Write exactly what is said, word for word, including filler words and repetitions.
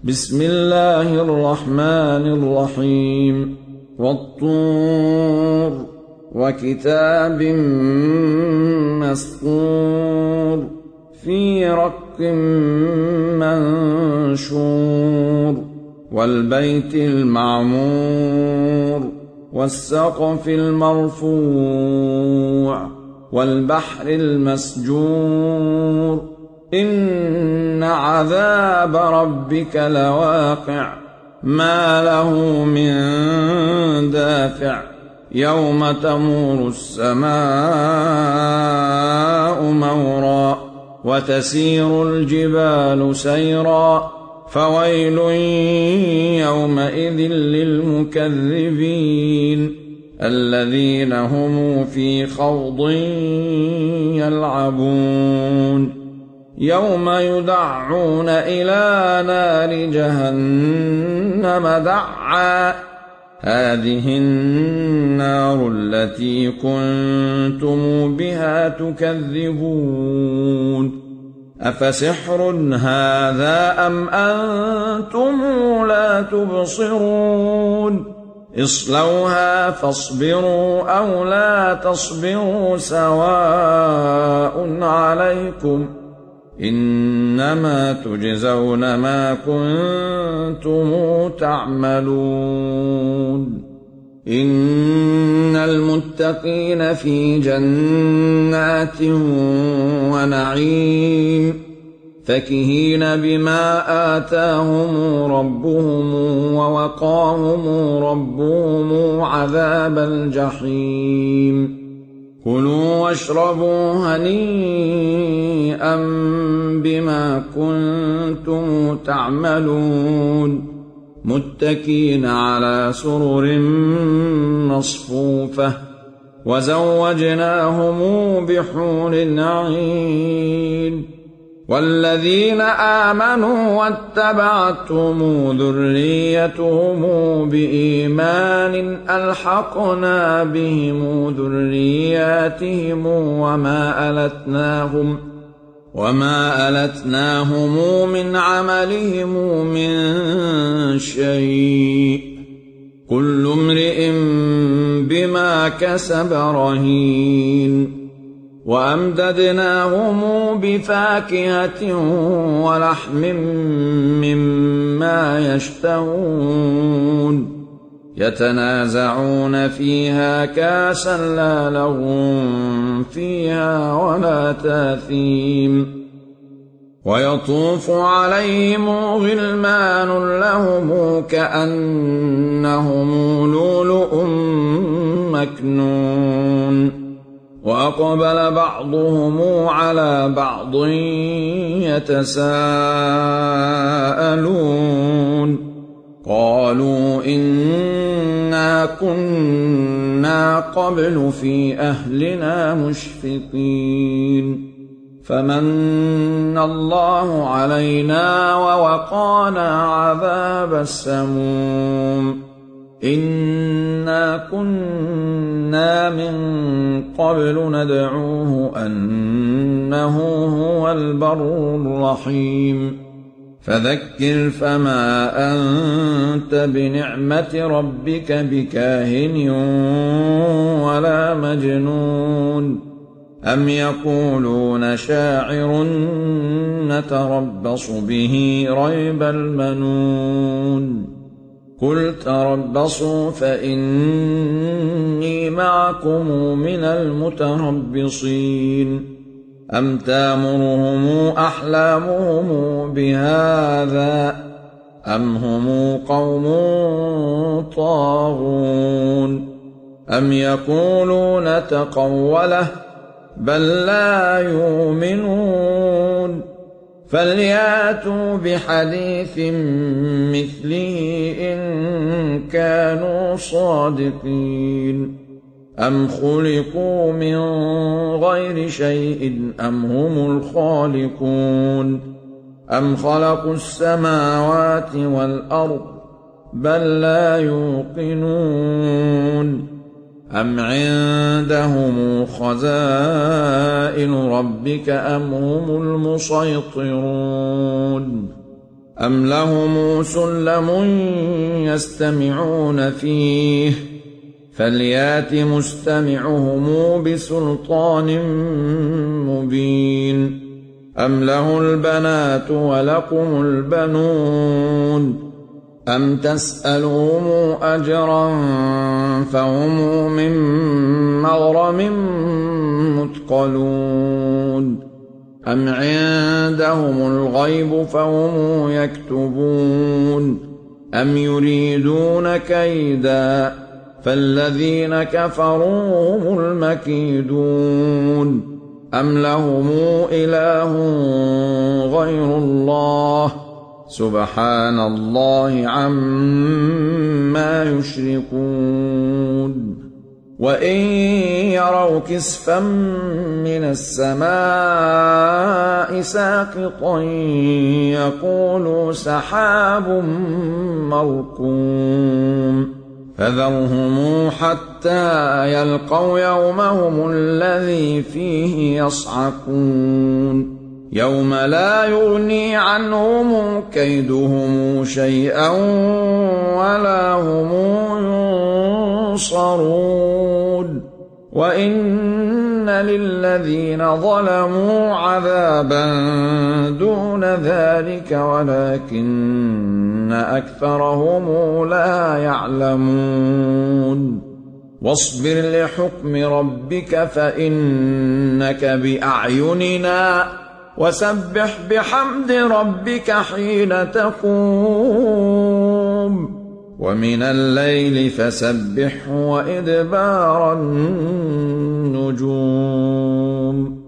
بسم الله الرحمن الرحيم والطور وكتاب مسطور في رق منشور والبيت المعمور والسقف المرفوع والبحر المسجور إن عذاب ربك لواقع ما له من دافع يوم تمور السماء مورا وتسير الجبال سيرا فويل يومئذ للمكذبين الذين هم في خوض يلعبون يوم يدعون إلى نار جهنم دعا هذه النار التي كنتم بها تكذبون أفسحر هذا أم أنتم لا تبصرون اصلوها فاصبروا أو لا تصبروا سواء عليكم إنما تجزون ما كنتم تعملون إن المتقين في جنات ونعيم فكهين بما آتاهم ربهم ووقاهم ربهم عذاب الجحيم كلوا واشربوا هنيئا بما كنتم تعملون متكئين على سرر مصفوفة وزوجناهم بحور عين والذين آمنوا واتبعتهم ذريتهم بإيمان ألحقنا بهم ذرياتهم وما ألتناهم وما ألتناهم من عملهم من شيء كل امرئ بما كسب رهين وأمددناهم بفاكهة ولحم مما يشتهون يتنازعون فيها كاسا لا لغو فيها ولا تاثيم ويطوف عليهم غلمان لهم كأنهم لؤلؤ مكنون وأقبل بعضهم على بعض يتساءلون قالوا إنا كنا قبل في أهلنا مشفقين فمن الله علينا ووقانا عذاب السموم إنا كنا من قبل ندعوه أنه هو البر الرحيم فذكر فما أنت بنعمة ربك بكاهن ولا مجنون أم يقولون شاعر نتربص به ريب المنون قل تربصوا فإني معكم من المتربصين أم تامرهم أحلامهم بهذا أم هم قوم طاغون أم يقولون تقوله بل لا يؤمنون فلياتوا بحديث مثله إن كانوا صادقين أم خلقوا من غير شيء أم هم الخالقون أم خلقوا السماوات والأرض بل لا يوقنون أم عندهم خزائن ربك أم هم المسيطرون أم لهم سلم يستمعون فيه فليات مستمعهم بسلطان مبين أم له البنات ولكم البنون أم تسألهم أجرا فهم من مغرم مثقلون أم عندهم الغيب فهم يكتبون أم يريدون كيدا فالذين كفروا هم المكيدون أم لهم إله غير الله سبحان الله عما يشركون وإن يروا كسفا من السماء ساقطا يقولوا سحاب مركوم فذرهم حتى يلقوا يومهم الذي فيه يصعقون يوم لا يغني عنهم كيدهم شيئا ولا هم ينصرون وإن للذين ظلموا عذابا دون ذلك ولكن أكثرهم لا يعلمون واصبر لحكم ربك فإنك بأعيننا وسبح بحمد ربك حين تقوم ومن الليل فسبحه وإدبار النجوم